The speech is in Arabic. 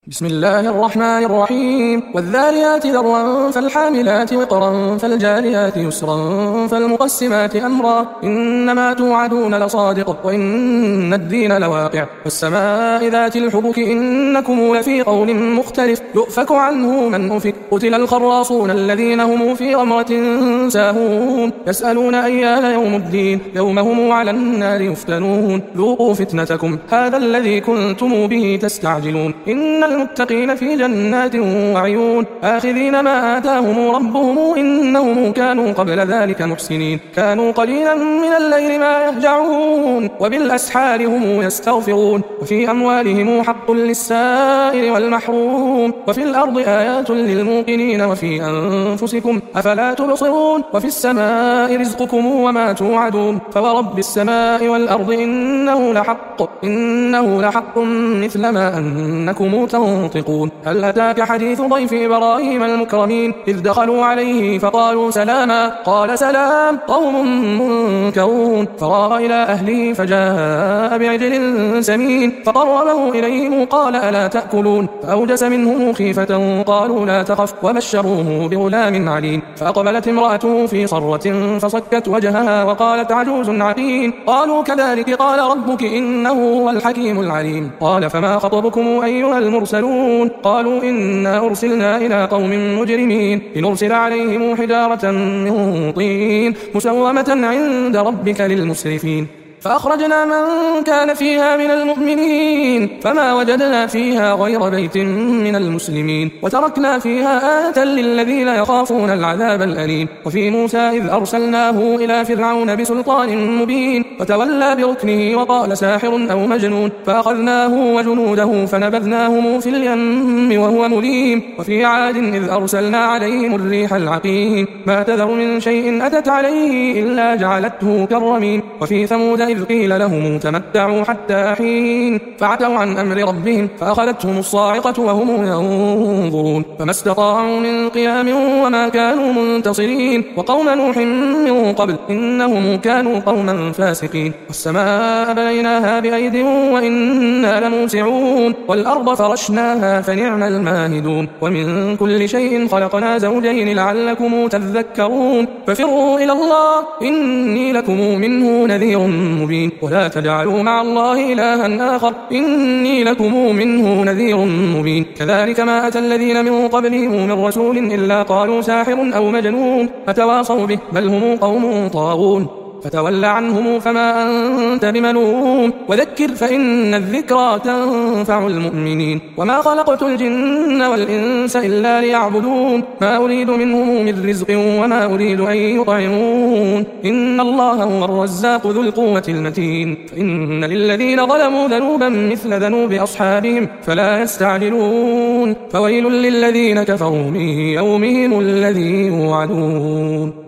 بسم الله الرحمن الرحيم والذاريات ذروا فالحاملات وقرا فالجاريات يسرا فالمقسمات أمرا إنما توعدون لصادق وإن الدين لواقع والسماء ذات الحبك إنكم لفي قول مختلف يؤفك عنه من أفك قتل الخراصون الذين هم في غمرة ساهون يسألون أيان يوم الدين يوم هم على النار يفتنون ذوقوا فتنتكم هذا الذي كنتم به تستعجلون إن المتقين في جنات وعيون آخذين ما آتاهم ربهم إنهم كانوا قبل ذلك محسنين كانوا قليلا من الليل ما يهجعون وبالأسحار هم يستغفرون وفي أموالهم حق للسائل والمحروم وفي الأرض آيات للموقنين وفي أنفسكم أفلا تبصرون وفي السماء رزقكم وما توعدون فورب السماء والأرض إنه لحق مثل ما أنكم تنطقون هل أتاك حديث ضيف إبراهيم المكرمين إذ دخلوا عليه فقالوا سلاما قال سلام قوم منكرون فراغ إلى أهله فجاء بعجل سمين فقربه إليهم قال ألا تأكلون فأوجس منهم خيفة قالوا لا تخف وبشروه بغلام عليم فأقبلت امرأته في صرة فصكت وجهها وقالت عجوز عقيم قالوا كذلك قال ربك إنه هو الحكيم العليم قال فما خطبكم أيها المرسلون قالوا إنا أرسلنا إلى قوم مجرمين لنرسل عليهم حجارة من طين مسومة عند ربك للمسرفين فأخرجنا من كان فيها من المؤمنين فما وجدنا فيها غير بيت من المسلمين وتركنا فيها آية للذين يخافون العذاب الأليم وفي موسى إذ أرسلناه إلى فرعون بسلطان مبين وتولى بركنه وقال ساحر أو مجنون فأخذناه وجنوده فنبذناهم في اليم وهو مليم وفي عاد إذ أرسلنا عليهم الريح العقيم ما تذر من شيء أتت عليه إلا جعلته كالرميم وفي ثمود إذ قيل لهم تمتعوا حتى حين فعتوا عن أمر ربهم فأخذتهم الصاعقة وهم ينظرون فما استطاعوا من قيام وما كانوا منتصرين وقوم نوح من قبل إنهم كانوا قوما فاسقين والسماء بنيناها بأيد وإنا لموسعون والأرض فرشناها فنعم الماهدون ومن كل شيء خلقنا زوجين لعلكم تذكرون ففروا إلى الله إني لكم منه نذير مبين ولا تجعلوا مع الله إلها آخر إني لكم منه نذير مبين كذلك ما أتى الذين من قبلهم من رسول إلا قالوا ساحر أو مجنون فتواصوا به بل هم قوم طاغون فتول عنهم فما أنت بملوم وذكر فإن الذكرى تنفع المؤمنين وما خلقت الجن والإنس إلا ليعبدون ما أريد منهم من رزق وما أريد أن يطعمون إن الله هو الرزاق ذو القوة المتين فإن للذين ظلموا ذنوبا مثل ذنوب أصحابهم فلا يستعجلون فويل للذين كفروا من يومهم الذي يوعدون